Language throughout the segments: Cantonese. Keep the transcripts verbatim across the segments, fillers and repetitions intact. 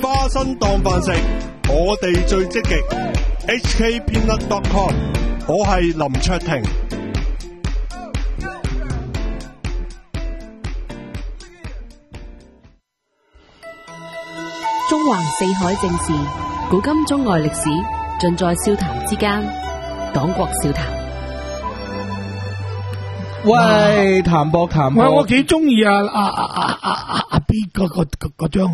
花生當飯食，我哋最積極。H K Peanut dot com， 我係林卓廷。 中環四海正事，古今中外歷史，盡在笑談之間。黨國笑談。 喂，譚博譚博， 喂，我幾中意啊啊啊啊啊啊阿 B 嗰個嗰嗰張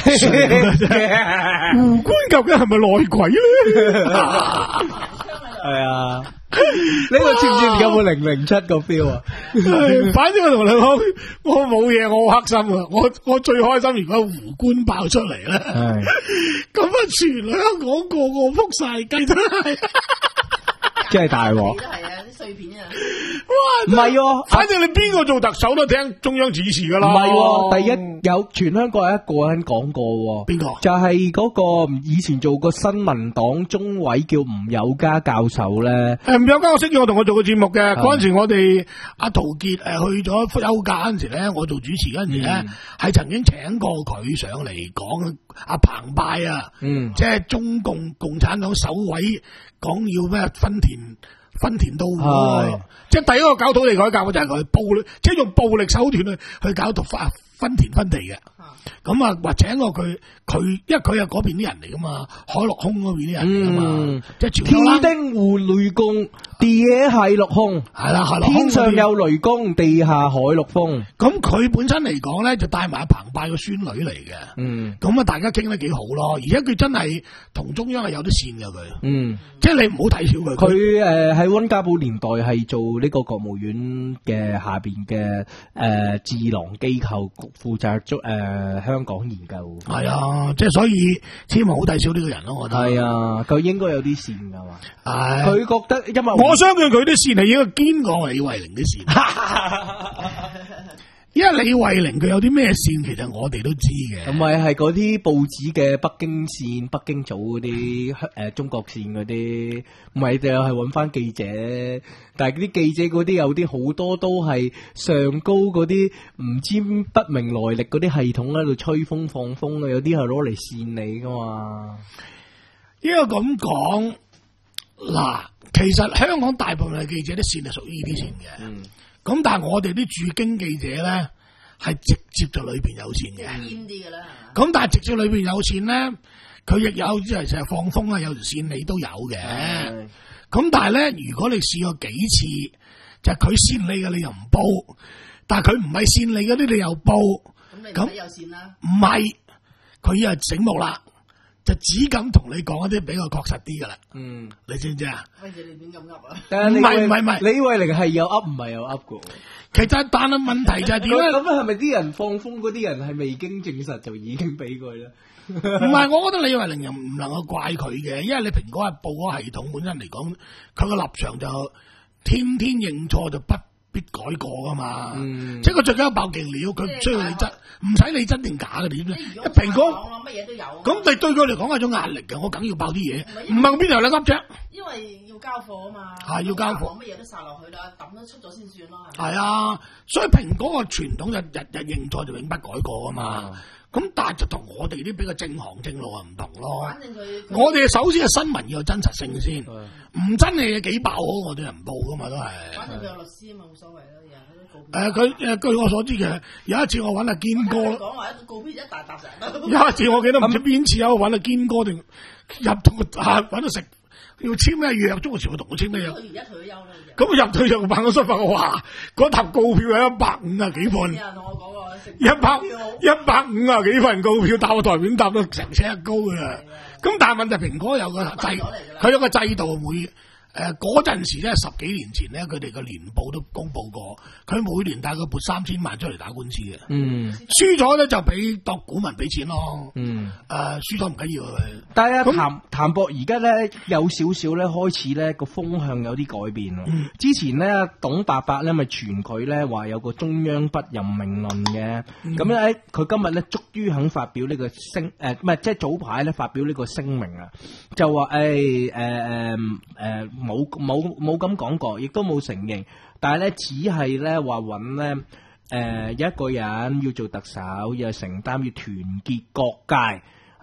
胡官究竟係咪內鬼咧？ 係啊，呢個知唔知有冇零零七個 feel 啊？ 反正我同你講，我冇嘢，我好黑心啊！我我最開心，如果胡官爆出嚟咧，咁啊，全香港個個撲晒雞都係。 真係大鑊， 都係啊！啲碎片啊， 哇！ 唔係喎， 反正你邊個做特首都聽中央指示噶啦。 唔係喎，第一有全香港有一個人講過喎， 邊個？ 就係嗰個以前做過新民黨中委叫吳友嘉教授咧。 誒，吳友嘉我識咗，我同我做過節目嘅嗰陣時，我哋阿陶傑誒去咗休假嗰陣時咧，我做主持嗰陣時咧，係曾經請過佢上嚟講阿澎湃啊，嗯，即係中共共產黨首位。講要咩分田分田到戶，即係第一個搞土地改革嘅就係佢暴力，即係用暴力手段去去搞到分分田分地嘅。咁啊，或請過佢，佢因為佢係嗰邊啲人嚟噶嘛，海陸空嗰邊啲人嚟噶嘛，即係天丁戶雷公，地野係陸空， 係啦，係啦， 天上有雷公，地下海陸風。 咁佢本身嚟講咧，就帶埋阿澎湃個孫女嚟嘅。嗯，咁啊，大家傾得幾好咯，而且佢真係同中央係有啲線嘅佢。嗯，即係你唔好睇小佢。 佢誒喺溫家寶年代係做呢個國務院嘅下邊嘅誒智囊機構負責足誒。香港研究係啊，即係所以千萬好睇少呢個人咯，我覺得係啊，佢應該有啲線噶嘛。係，佢覺得因為我相信佢啲線係應該堅過李慧玲啲線，因為李慧玲佢有啲咩線，其實我哋都知嘅。 同埋係嗰啲報紙嘅北京線、北京組嗰啲誒中國線嗰啲，唔係就係揾翻記者。但係嗰啲記者嗰啲有啲好多都係上高嗰啲唔知不明來歷嗰啲系統喺度吹風放風嘅，有啲係攞嚟線你噶嘛。 應該咁講，嗱，其實香港大部分嘅記者啲線係屬於呢啲線嘅。咁、嗯、但係我哋啲駐京記者咧係直接就裏邊有線嘅。 堅啲噶啦。咁但係直接裏邊有線咧，佢亦有即係成日放風啊，有條線你都有嘅。嗯咁但係咧，如果你試過幾次，就係佢線你嘅，你又唔報；但係佢唔係線你嗰啲，你又報。咁你唔使有線啦。唔係，佢又醒目啦，就只敢同你講一啲比較確實啲噶啦。嗯，你知唔知啊？ 乜嘢你亂咁噏啊？ 唔係唔係唔係， 李慧玲係有噏，唔係有噏噶。 其實但係問題就係點咧？ 咁係咪啲人放風嗰啲人係未經證實就已經俾佢咧？ 唔係，我覺得李慧玲又唔能夠怪佢嘅，因為你蘋果日報嗰個系統本身嚟講，佢個立場就天天認錯就不必改過噶嘛。嗯、即係佢最緊要爆勁料，佢唔需要你真，唔使你真定假嘅，你知唔知？蘋果乜嘢都有， 咁你對佢嚟講係種壓力嘅，我梗要爆啲嘢，唔係邊度有得噏啫？ 因為要交貨啊嘛， 係要交貨， 乜嘢都殺落去啦，抌咗出咗先算咯。 係啊，所以蘋果個傳統就日日認錯就永不改過啊嘛。嗯咁但係就同我哋啲比較正行正路啊唔同咯。反正佢我哋首先係新聞要有真實性先，唔真係幾爆好，我哋人唔報噶嘛都係。 反正佢有律師啊嘛，冇所謂啦，又係啲告誒佢誒據我所知嘅，有一次我揾阿堅哥， 講話一告一大沓成。 有一次我記得唔知邊次有揾阿堅哥定入到啊揾到食。要簽咩約？中國時我同我簽咩約？佢而家退咗休啦。咁入退休辦公室發我話，嗰沓告票有一百五啊幾份。有人同我講過，一百一百五啊幾份告票，搭個台面搭到成尺高噶啦。咁但係問題，蘋果有個制，佢有個制度會。誒嗰陣時咧，十幾年前咧，佢哋個年報都公佈過，佢每年大概撥三千萬出嚟打官司嘅。嗯，輸咗咧就俾當股民俾錢咯。嗯，誒、呃、輸咗唔緊要。 但係啊，譚譚博而家咧有少少咧開始咧個風向有啲改變咯。嗯、之前咧董伯伯咧咪傳佢咧話有個中央不任命論嘅，咁咧佢今日咧終於肯發表呢個聲誒，唔係即係早排咧發表呢個聲明啊，就話誒誒誒誒。冇冇冇咁講過，亦都冇承認，但係咧只係咧話揾咧誒一個人要做特首，要承擔要團結各界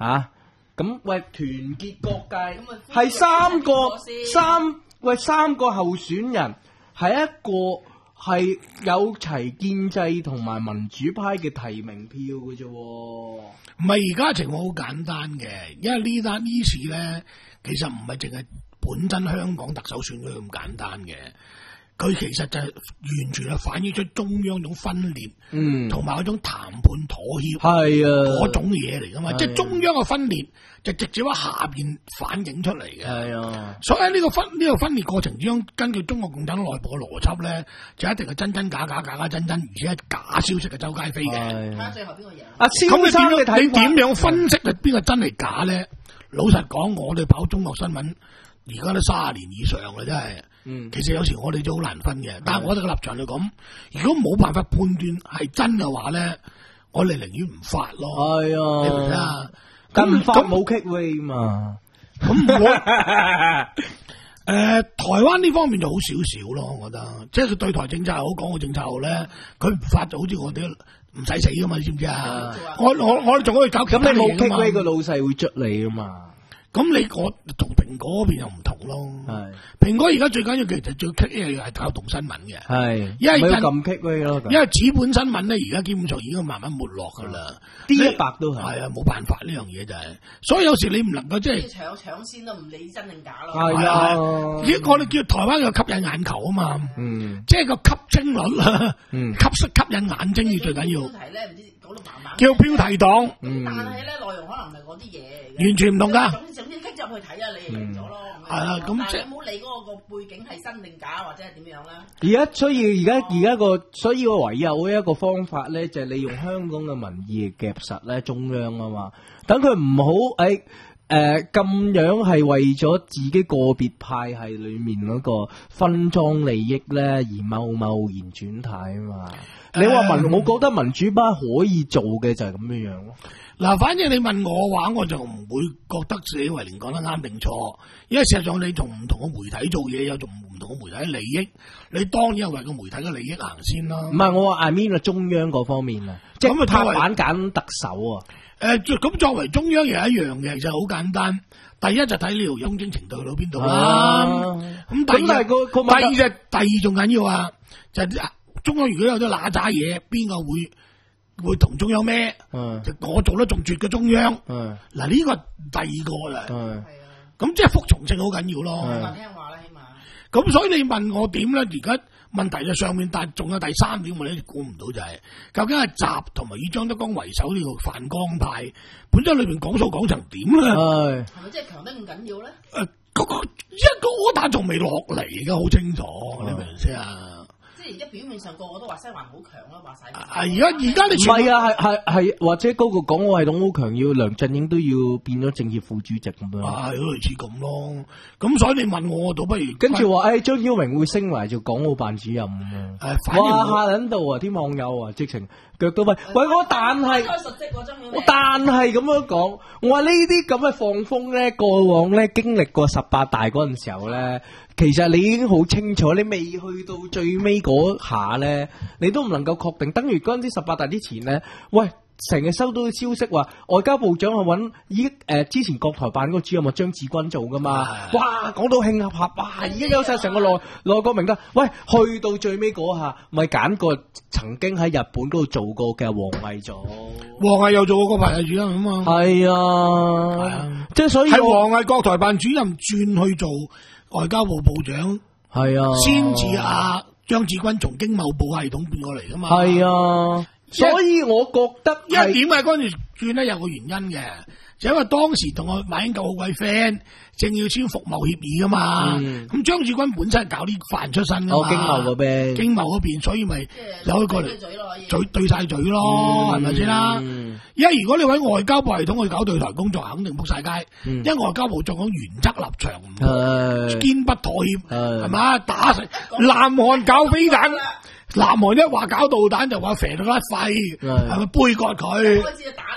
吓，咁、喂團結各界咁啊係三個歡迎先三喂三個候選人係一個係有齊建制同埋民主派嘅提名票嘅啫。 唔係而家情況好簡單嘅，因為呢單呢次咧，其實唔係淨係本身香港特首選舉咁簡單嘅，佢其實就係完全係反映出中央種分裂， 嗯， 同埋嗰種談判妥協係啊， 嗰種嘢嚟噶嘛， 係啊即係中央嘅分裂就直接喺下邊反映出嚟嘅。 係啊， 所以喺呢個分呢、呢個分裂過程之中，根據中國共產黨內部嘅邏輯咧，就一定係真真假假、假假真真，而且係假消息嘅周街飛嘅。 睇下係最後邊個贏。 阿咁蕭生你點樣嘅睇法你點樣分析係邊個真係假咧？老實講，我哋跑中國新聞而家都卅年以上啦，真係。 嗯， 其實有時我哋都好難分嘅，但係我哋嘅立場嚟講，如果冇辦法判斷係真嘅話咧，我哋寧願唔發咯。 係你明唔明啊， 啊？ 但唔發咁冇 kick way 嘛。 咁我誒、呃、台灣呢方面就好少少咯，我覺得，即係佢對台政策又好，港澳政策好咧，佢唔發就好似我哋唔使死噶嘛，你知唔知啊？我我我哋仲可以搞其咁你冇他嘢㗎 kick 嘛 way 個老細會捽你噶嘛？ 咁你我同蘋果嗰邊又唔同咯。 係蘋果而家最緊要其實最 kick 嘅係搞動新聞嘅， 係， 因為人咪要撳 kick way 咯， 因為紙本新聞咧而家基本上已經慢慢沒落噶啦。 D 你一百都係係啊，冇辦法呢樣嘢就係、所以有時你唔能夠即係。 搶搶先都唔理真定假咯。 係啊， 而家我哋叫台灣嘅吸引眼球啊嘛， 嗯即係個吸睛率啦， 嗯吸吸吸引眼睛要最緊要標，題咧唔知講到麻麻。 叫標題黨， 嗯但係咧內容可能唔係嗰啲嘢嚟嘅。 完全唔同噶。 總總之棘入去睇啊，你就贏咗咯。 係啊咁即係但係你唔好理嗰個個背景係真定假或者係點樣啦。 而家所以而家而家個所以個唯有一個方法咧，就係利用香港嘅民意夾實咧中央啊嘛，等佢唔好誒誒咁樣係為咗自己個別派系裏面嗰個分贓利益咧而貿貿然轉態啊嘛。你話民， 誒我覺得民主派可以做嘅就係咁樣樣咯。 嗱，反正你問我話，我就唔會覺得自己為連講得啱定錯，因為事實上你同唔同嘅媒體做嘢，有同唔同嘅媒體利益，你當然係為個媒體嘅利益行先啦。 唔係我話 I mean 個中央嗰方面啊，即係咁啊作為拍板揀特首啊。 誒，咁作為中央又一樣嘅，其實好簡單。第一就睇你條雍正程度去到邊度啦。咁第咁但二係個個第二就第二仲緊要啊，就係中央如果有啲揦渣嘢，邊個會會同中央孭？ 嗯就我做得仲絕嘅中央。 嗯嗱呢個第二個啦。 嗯。 係啊， 咁即係服從性好緊要咯。 嗯話聽話啦，起碼。 咁所以你問我點咧？而家問題就上面，但係仲有第三點我哋估唔到就係、究竟係習同埋以張德江為首呢個泛江派，本身裏邊講數講成點咧？誒、 係係咪真係強得咁緊要咧？ 嗰、個一個柯打仲未落嚟嘅，好清楚，你明唔明先啊？ 即係而家表面上個個都話西環好強啦，話晒。 啊！而家而家你唔全部係啊？係係係，或者嗰個港澳系統好強，要梁振英都要變咗政協副主席咁樣。 啊，類似咁咯。咁所以你問我，我倒不如跟住話，誒張耀榮會升埋做港澳辦主任咁樣。 誒，反而哇！ 我下撚到啊！啲網友啊，直情腳都跛。喂，我但係開實績嗰張我但係咁樣講，我話呢啲咁嘅放風咧，過往咧經歷過十八大嗰陣時候咧，其實你已經好清楚，你未去到最尾嗰下咧，你都唔能夠確定。等於嗰陣啲十八大之前咧，喂，成日收到消息話，外交部長係揾依誒之前國台辦嗰個主任啊張志軍做噶嘛，哇，講到興合合，哇，已經有晒成個內內閣名單。喂，去到最尾嗰下，咪揀個曾經喺日本嗰度做過嘅王毅做。 王毅又做過個排系主任啊嘛。 係係啊啊， 即係所以係我王毅國台辦主任轉去做外交部部長， 係啊， 先至阿張志軍從經貿部系統變過嚟噶嘛。 係啊，所以我覺得因為係點解嗰陣時轉咧有個原因嘅，就因為當時同我馬英九好鬼 friend，正要簽服貿協議噶嘛。 嗯咁張志軍本身係搞啲飯出身噶嘛， 我經貿嗰邊， 經貿嗰邊，所以咪即係有佢過嚟對嘴咯，可以。 嘴對晒嘴咯，係咪先啦？ 嗯因為如果你喺外交部系統去搞對台工作，肯定仆晒街。 嗯因為外交部作講原則立場， 係堅不妥協， 係係嘛？打成南韓搞飛彈，南韓一話搞導彈就話肥到甩肺， 係係咪杯葛佢？ 開始打你先，打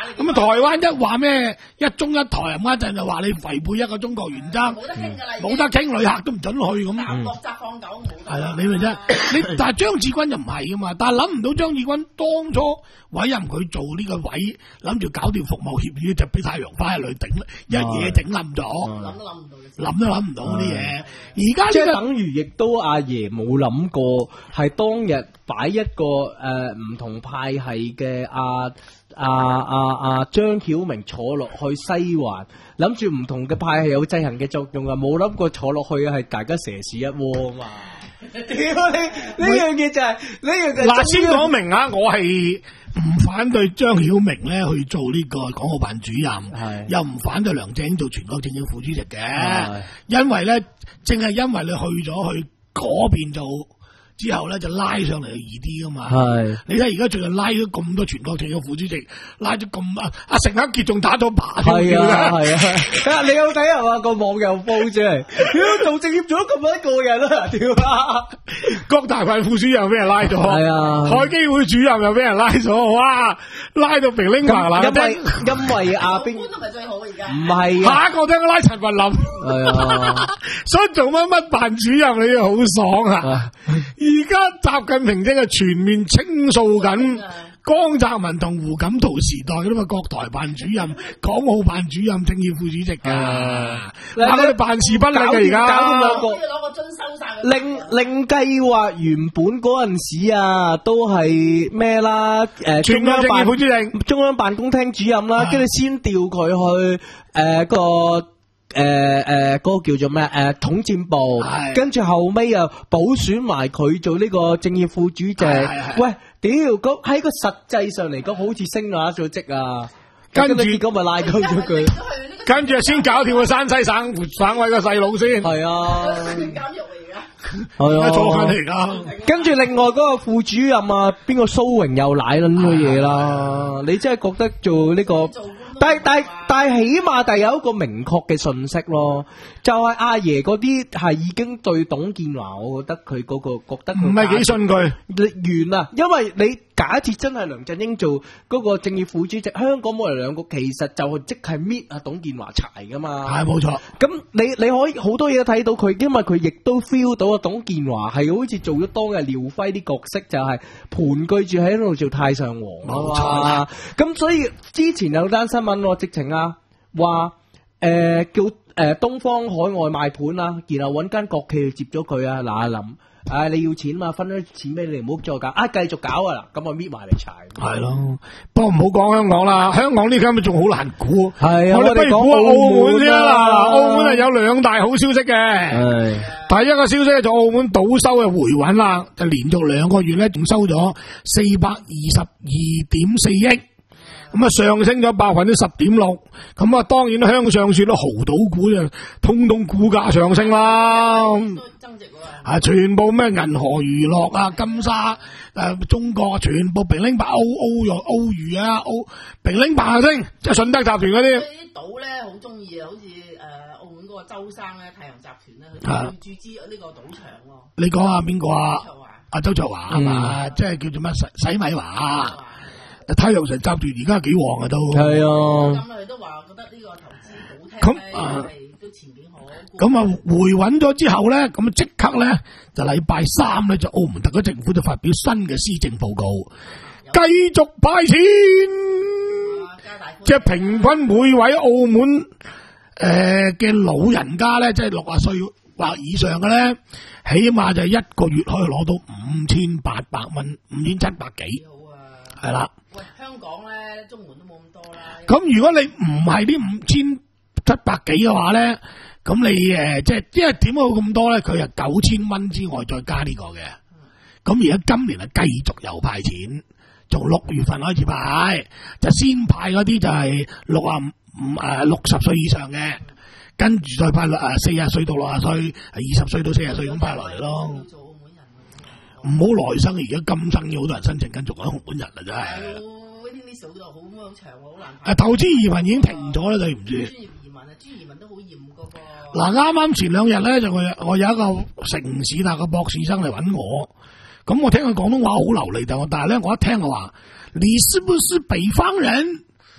咁啊，台灣一話咩一中一台，咁一陣就話你違背一個中國原則， 冇得傾㗎啦， 冇得傾，旅客都唔准去咁。 南國責放狗冇。 係啦，你咪啫。你但係張志軍就唔係噶嘛，但係諗唔到張志軍當初委任佢做呢個位，諗住搞掂服務協議就俾太陽花一嚟頂，一嘢整冧咗， 諗都諗唔到嘅， 諗都諗唔到嗰啲嘢。而家即係呢個等於亦都阿爺冇諗過，係當日擺一個誒唔同派系嘅阿阿阿阿張曉明坐落去西環，諗住唔同嘅派系有制衡嘅作用啊，冇諗過坐落去係大家蛇屎一窩啊嘛！屌你呢樣嘢就係呢樣就係嗱，先講明啊，我係唔反對張曉明咧去做呢個港澳辦主任， 係又唔反對梁振英做全國政協副主席嘅係， 因為咧，正係因為你去咗去嗰邊做。之後咧就拉上嚟就易啲噶嘛， 係你睇而家最近拉咗咁多全國政協副主席，拉咗咁啊阿成克傑仲打咗靶添， 係啊係啊，啊你有睇啊嘛個網友報出嚟，屌做政協做咗咁多個人啦，屌啊！ 國大辦副主任又俾人拉咗， 係啊， 海基會主任又俾人拉咗，哇！拉到平拎麻啦， 因為因為阿邊官都唔係最好而家， 唔係啊， 下一個都拉陳文林， 係啊， 所以做乜乜辦主任你又好爽啊！而家習近平正係全面清掃緊江澤民同胡錦濤時代嗰啲嘛，國台辦主任、港澳辦主任、政協副主席噶，嗱佢哋辦事不力嘅而家， 搞到兩個攞個樽收晒佢。 另另計劃原本嗰陣時啊，都係咩啦？誒， 全國政協副主席、 中央辦公廳主任啦，跟住先調佢去誒個。誒誒，嗰個叫做咩？誒，統戰部，跟住後尾又補選埋佢做呢個政協副主席。喂，屌，咁喺個實際上嚟講，好似升咗咗職啊！跟住結果咪拉鳩咗佢， 跟住先搞掂個山西省省委個細佬先。 係啊， 監獄嚟㗎， 係啊， 坐緊嚟㗎。 跟住另外嗰個副主任啊，邊個蘇榮又奶撚咗嘢啦？你真係覺得做呢個？但係但係但係起碼第有一個明確嘅信息咯，就係阿爺嗰啲係已經對董建華，我覺得佢嗰個覺得唔係幾信佢完啦，因為你假設真係梁振英做嗰個政協副主席，香港冇人兩個其實就即係搣阿董建華柴噶嘛， 係冇錯。 咁你你可以好多嘢都睇到佢，因為佢亦都 feel 到阿董建華係好似做咗當日廖輝啲角色，就係盤踞住喺度做太上皇啊嘛，咁所以之前有單新聞。直情啊，話誒叫誒東方海外賣盤啊，然後揾間國企去接咗佢啊，嗱阿林，唉你要錢嘛，分咗錢俾你，唔好再搞，啊繼續搞啊啦，咁我搣埋嚟柴。係咯，不過唔好講香港啦，香港呢間咪仲好難估。 係啊， 我哋不如估澳門先啦。澳門係有兩大好消息嘅。係，第一個消息咧就澳門賭收嘅回穩啦，就連續兩個月咧仲收咗四百二十二點四億。咁啊，上升咗百分之十點六，咁啊，當然向上算啦，豪賭股就通通股價上升啦， 增值喎， 啊，全部咩銀河娛樂啊、金沙誒、啊、中國全部平拎白歐歐又歐娛啊、歐平拎白升，即係順德集團嗰啲。 啲賭咧好中意啊，好似誒澳門嗰個周生咧，太陽集團咧，佢要注資呢個賭場喎。 你講下邊個啊？阿周卓華係嘛？即係叫做乜洗洗米華。太陽城集團而家幾旺啊都， 係啊， 咁佢都話覺得呢個投資好聽咧，係都前景好。 咁啊回穩咗之後咧，咁啊即刻咧就禮拜三咧就澳門特區政府就發表新嘅施政報告，繼續派錢，即係平均每位澳門誒嘅、呃、老人家咧，即係六十歲或以上嘅咧，起碼就一個月可以攞到五千八百蚊，五千七百幾，係啦。 喂，香港咧，綜援都冇咁多啦。 咁如果你唔係啲五千七百幾嘅話咧，咁你誒即係因為點解會咁多咧？佢係九千蚊之外再加呢個嘅。咁而家今年係繼續又派錢，從六月份開始派，就先派嗰啲就係六啊五誒六十歲以上嘅，跟住再派誒四十歲到六十歲，二十歲到四十歲咁派落嚟咯。唔好來生，而家今生有好多人申請緊做緊澳門人啦，真係。 waiting list 好多好好長喎，好難。 啊，投資移民已經停咗啦，對唔住。 專業移民啊，專業移民都好嚴嗰個。 嗱，啱啱前兩日咧就我我有一個城市大嘅博士生嚟揾我，咁我聽佢廣東話好流利，但係但係咧我一聽我話，你是不是北方人？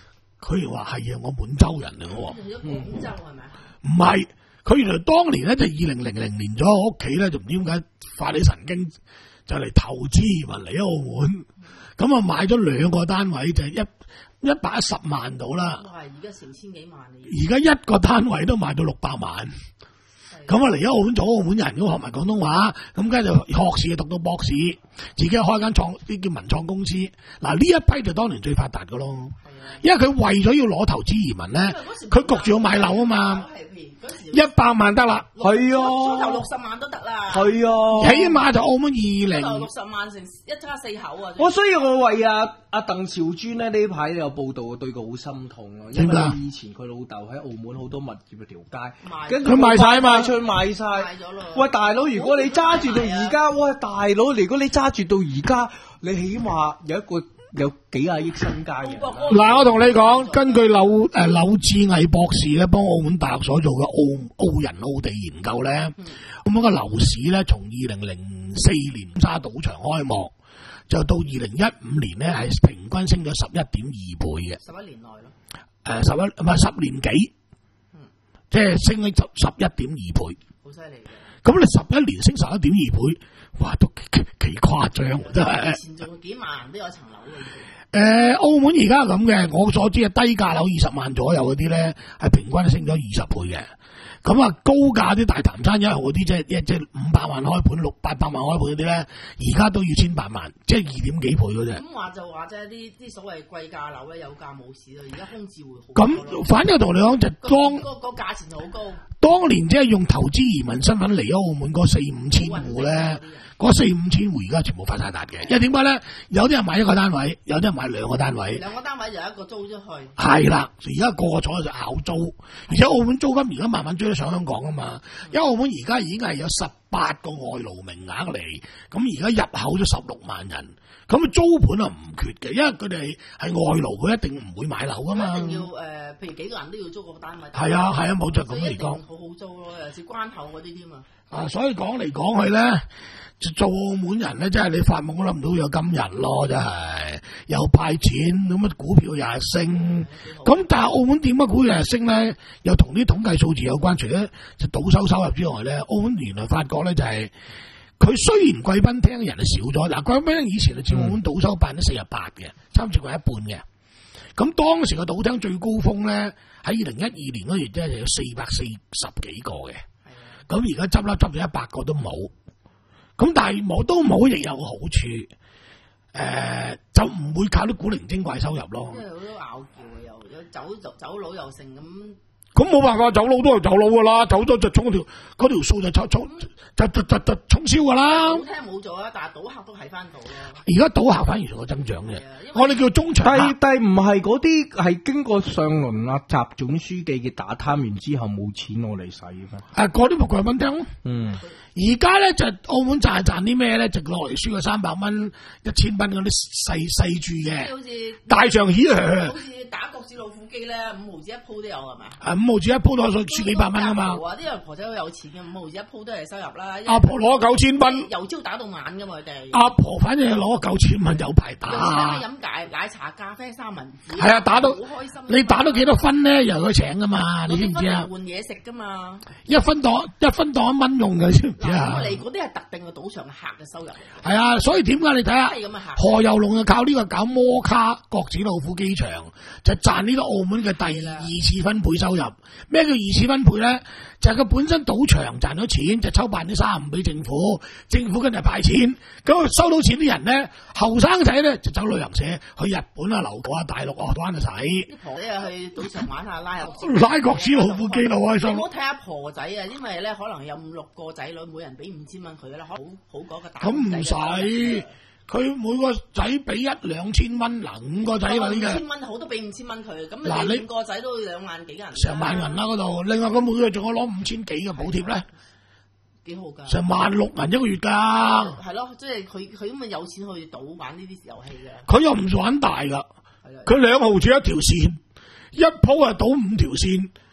佢話係啊，我滿洲人嚟嘅喎。 去咗廣州係咪？ 唔係，佢原來當年咧就二零零零年咗，我屋企咧就唔知點解發起神經，就嚟投資移民嚟澳門。咁啊買咗兩個單位，就係一一百一十萬到啦。 哇！而家成千幾萬啦。 而家一個單位都賣到六百萬。咁啊嚟咗澳門做澳門人，咁學埋廣東話，咁梗係就學士讀到博士，自己開間創啲叫文創公司。嗱呢一批就當年最發達噶咯，因為佢為咗要攞投資移民咧，佢焗住要買樓啊嘛，一百萬得啦， 係啊， 初頭六十萬都得啦， 係啊， 起碼就澳門二零六十萬成一家四口啊！ 我所以我為阿阿鄧兆尊咧呢排有報道，對佢好心痛咯，因為以前佢老豆喺澳門好多物業嘅條街，跟住佢賣晒啊嘛。 佢賣晒， 賣咗咯。 喂大佬，如果你揸住到而家，喂大佬，如果你揸住到而家，你起碼有一個有幾廿億身家嘅。 嗱，我同你講，根據柳誒柳志毅博士咧，幫澳門大學所做嘅澳澳人澳地研究咧，咁樣個樓市咧，從二零零四年沙賭場開幕，就到二零一五年咧，係平均升咗十一點二倍嘅。 十一年內咯。 誒，十一唔係十年幾？即係升咗十十一點二倍， 好犀利嘅。 咁你十一年升十一點二倍，哇，都幾幾誇張，真係。 以前仲幾萬人都有層樓嘅。 誒、呃，澳門而家咁嘅，我所知嘅低價樓二十萬左右嗰啲咧，係平均升咗二十倍嘅。咁啊，高價啲大潭山一號嗰啲，即係一即係五百萬開盤、六八百萬開盤嗰啲咧，而家都要千八萬，即係二點幾倍嗰啫。 咁話就話啫，啲啲所謂貴價樓咧有價冇市啦，而家空置會好。 咁反正同你講就當個個價錢就好高。 當年即係用投資移民身份嚟咗澳門嗰四五千戶咧，嗰四五千戶而家全部發晒達嘅。因為點解咧？有啲人買一個單位，有啲人買兩個單位。 兩個單位就一個租出去。 係啦，而家個個坐喺度咬租，而且澳門租金而家慢慢追得上香港啊嘛。因為澳門而家已經係有十八個外勞名額嚟，咁而家入口咗十六萬人，咁租盤啊唔缺嘅，因為佢哋係外勞，佢一定唔會買樓噶嘛。 一定要誒、呃，譬如幾個人都要租個單位。 係啊係啊，冇就咁嚟講。 好好租咯，尤其是關口嗰啲添啊。 啊，所以講嚟講去咧，做澳門人咧，真係你發夢都諗唔到有今日咯，真係又派錢，咁啊股票又係升，咁但係澳門點解股票又係升咧？又同啲統計數字有關，除咗就賭收收入之外咧，澳門原來發覺咧就係、是、佢雖然貴賓廳人係少咗，嗱貴賓廳以前係佔澳門賭收百分之四十八嘅，差唔多過一半嘅。咁當時個賭廳最高峰咧喺二零一二年嗰月即係有四百四十幾個嘅。咁而家執笠執咗一百個都冇，咁但係冇都冇，亦有個好處，誒、呃、就唔會靠啲古靈精怪收入咯。 因為好多拗撬嘅，又有走走走佬又成咁。 咁冇辦法，走佬都係走佬噶啦，走咗就衝條嗰條數就衝衝就就就就衝銷噶啦。 賭廳冇咗啦，但係賭客都喺翻度咯。 而家賭客反而仲有增長嘅，我哋叫中場客。 但係唔係嗰啲係經過上輪啊習總書記嘅打貪完之後冇錢攞嚟使嘅。 啊，嗰啲咪貴賓廳咯。 嗯。 而家咧就澳門賺賺啲咩咧？就落嚟輸個三百蚊、一千蚊嗰啲細細注嘅， 好似大象起啊！ 好似打國子老虎機咧，五毫子一鋪都有係嘛？ 啊，五毫子一鋪都係輸幾百蚊啊嘛！ 啲人婆仔好有錢嘅，五毫子一鋪都係收入啦。 阿婆攞九千蚊， 由朝打到晚噶嘛佢哋。 阿婆反正係攞九千蚊有排打。 飲奶奶茶、咖啡、三文治。 係啊，打到好開心。 你打到幾多分咧？由佢請噶嘛？你知唔知啊？ 換嘢食噶嘛？ 一分當一分當一蚊用嘅，知唔知啊？ 嚟嗰啲係特定嘅賭場客嘅收入。 係啊，所以點解你睇下何猷龍就靠呢個搞摩卡國子老虎機場，就賺呢個澳門嘅第二次分配收入。咩叫二次分配咧？就係、是、佢本身賭場賺咗錢，就抽百分之三十五俾政府，政府跟住派錢。咁收到錢啲人咧，後生仔咧就走旅行社去日本啊、留港啊、大陸啊玩就使。 啲婆仔啊去賭場玩下拉下拉國子老虎機咯，開心。 唔好睇下婆仔啊，因為咧可能有五六個仔女，每人俾五千蚊佢啦，好好嗰個大。咁唔使。佢每個仔俾一兩千蚊，嗱五個仔女嘅， 五千蚊好都俾五千蚊佢，咁嗱你五個仔都兩萬幾銀， 成萬銀啦嗰度。另外佢每個月仲有攞五千幾嘅補貼咧， 幾好噶，成萬六銀一個月噶。 係咯，即係佢佢咁啊有錢去賭玩呢啲遊戲嘅。 佢又唔玩大噶，佢兩毫子一條線，一鋪啊賭五條線。 一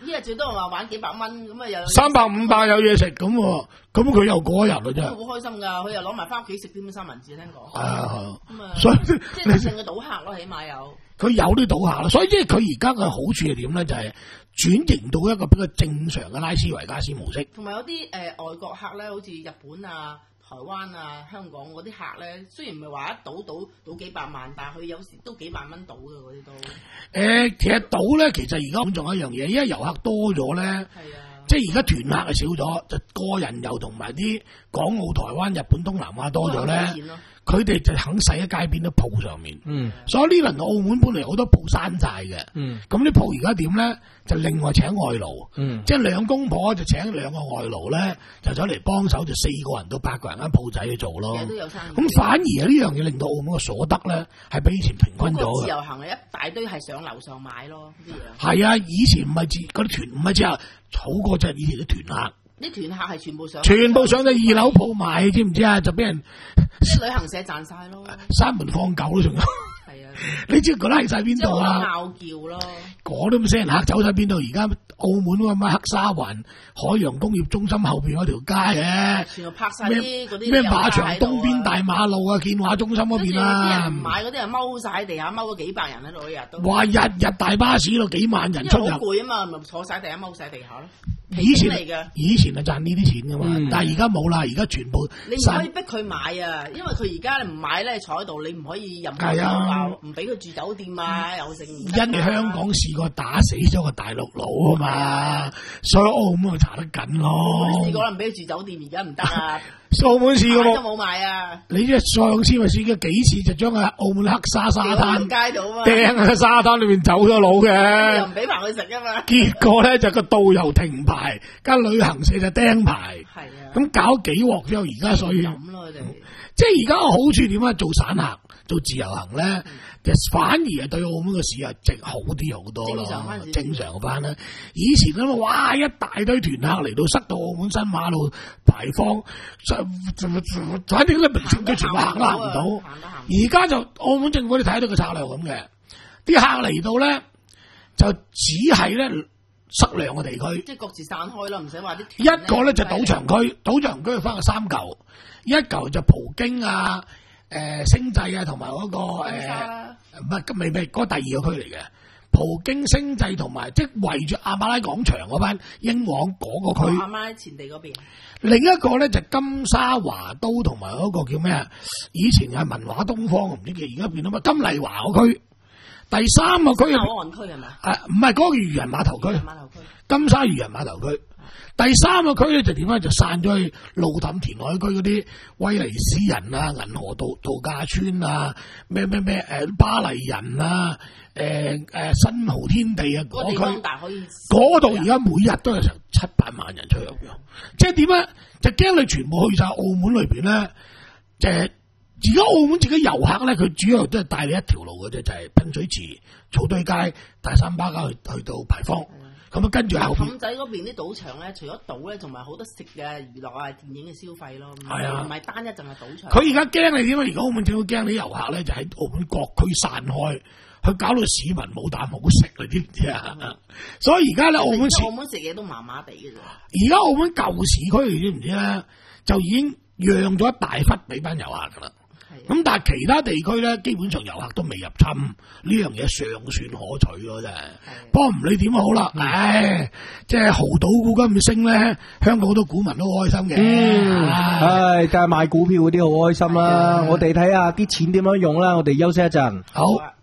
一日最多話玩幾百蚊，咁啊又三百五百有嘢食咁喎，咁佢又過一日啦真係。 好開心㗎，佢又攞埋翻屋企食啲三文治，聽講。 係啊， 咁啊， 所以即係淨嘅賭客咯，起碼有。 佢有啲賭客啦，所以即係佢而家嘅好處係點咧？就係轉型到一個比較正常嘅拉斯維加斯模式。 同埋有啲誒、呃、外國客咧，好似日本啊、台灣啊、香港嗰啲客咧，雖然唔係話一賭賭賭幾百萬，但係佢有時都幾萬蚊賭嘅嗰啲都。誒、 呃，其實賭咧，其實而家咁仲有一樣嘢，因為遊客多咗咧。係啊。即係而家團客係少咗，就個人遊同埋啲港澳、台灣、日本、東南亞多咗咧，佢哋就肯使喺街邊啲鋪上面。嗯，所以呢輪澳門本嚟好多鋪山寨嘅。嗯，咁啲鋪而家點咧？就另外請外勞。嗯，即係兩公婆就請兩個外勞咧，就走嚟幫手，就四個人到八個人間鋪仔去做咯。都有生意。咁反而啊呢樣嘢令到澳門嘅所得咧係比以前平均咗嘅。自由行一大堆係上樓上買咯啲嘢。係啊，以前唔係自嗰啲團唔係之後。好過就係以前啲團客，啲團客係全部上，全部上到二樓鋪買，知唔知啊？就俾人啲旅行社賺晒咯，閂門放狗都仲有。係啊，你知佢拉晒邊度啊？拗叫咯，嗰啲咁死人客走晒邊度？而家澳門嗰個黑沙環海洋工業中心後邊嗰條街嘅，全部拍晒啲嗰啲咩馬場東邊大馬路啊，建華中心嗰邊啊，唔買嗰啲人踎晒喺地下，踎咗幾百人喺度一日都。哇！日日大巴士咯，幾萬人出入。因為好攰啊嘛，咪坐晒地下踎晒地下咯。以前嚟嘅，以前係賺呢啲錢噶嘛，嗯、但係而家冇啦，而家全部你唔可以逼佢買啊，因為佢而家唔買咧，坐喺度你唔可以任何包，唔俾佢住酒店啊，又剩。因為香港試過打死咗個大陸佬啊嘛，所以澳門咪查得緊咯。試過啦，唔俾佢住酒店，而家唔得啊。澳門試過冇？都冇買啊！你即係上次咪試過幾次，就將個澳門黑沙沙灘街度啊嘛，掟喺沙灘裏邊走咗佬嘅，又唔俾埋佢食啊嘛。結果咧就個導遊停牌，間旅行社就釘牌。係啊，咁搞幾鑊之後，而家所以咁咯，佢哋即係而家個好處點啊？做散客、做自由行咧，就反而係對澳門嘅市啊，值好啲好多咯。正常翻，正常翻啦。以前咁啊，哇！一大堆團客嚟到，塞到澳門新馬路牌坊。反正咧，明星都全部行都行唔到。而家就澳門政府你睇到個策略咁嘅，啲客嚟到咧就只係咧塞兩個地區，即係各自散開咯，唔使話啲。一個咧就賭場區，賭場區分個三嚿，一嚿就葡京啊、誒、呃、星際啊，同埋嗰個誒唔係未未嗰第二個區嚟嘅。葡京星際同埋即係圍住亞馬拉廣場嗰班英皇嗰個區，亞馬拉前地嗰邊。另一個咧就金沙華都同埋嗰個叫咩啊？以前係文華東方，唔知叫而家變咗乜金麗華嗰區。第三個區係口岸區係咪啊？誒，唔係嗰個漁人碼頭區，碼頭區金沙漁人碼頭區。第三個區咧就點咧？就散咗去路氹填海區嗰啲威尼斯人啊、銀河度度假村啊、咩咩咩誒巴黎人啊、誒、呃、誒新濠天地啊嗰區，嗰度而家每日都有成七八萬人出入嘅，即係點咧？就驚你全部去晒澳門裏邊咧，就係而家澳門自己遊客咧，佢主要都係帶你一條路嘅啫，就係、是、噴水池、草堆街、大三巴街去去到牌坊。咁啊，跟住後邊氹仔嗰邊啲賭場咧，除咗賭咧，同埋好多食嘅娛樂啊、電影嘅消費咯。係啊，唔係單一淨係賭場。佢而家驚你點啊？而家澳門政府驚你遊客咧，就喺澳門各區散開，佢搞到市民冇啖好食，你知唔知啊？嗯、所以而家咧，澳門澳門食嘢都麻麻地嘅啫。而家澳門舊市區，你知唔知咧？就已經讓咗一大忽俾班遊客噶啦。咁但係其他地區咧，基本上遊客都未入侵，呢樣嘢尚算可取咯，真係。不過唔理點好啦，唉，即係濠賭股咁升咧，香港好多股民都好開心嘅。嗯，唉，梗係買股票嗰啲好開心啦。我哋睇下啲錢點樣用啦，我哋休息一陣。好。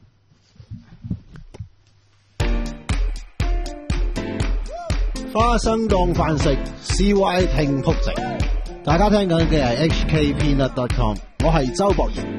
花生當飯食 ，C Y 聽曲食。大家聽緊嘅係 H K Peanut dot com， 我係周博賢。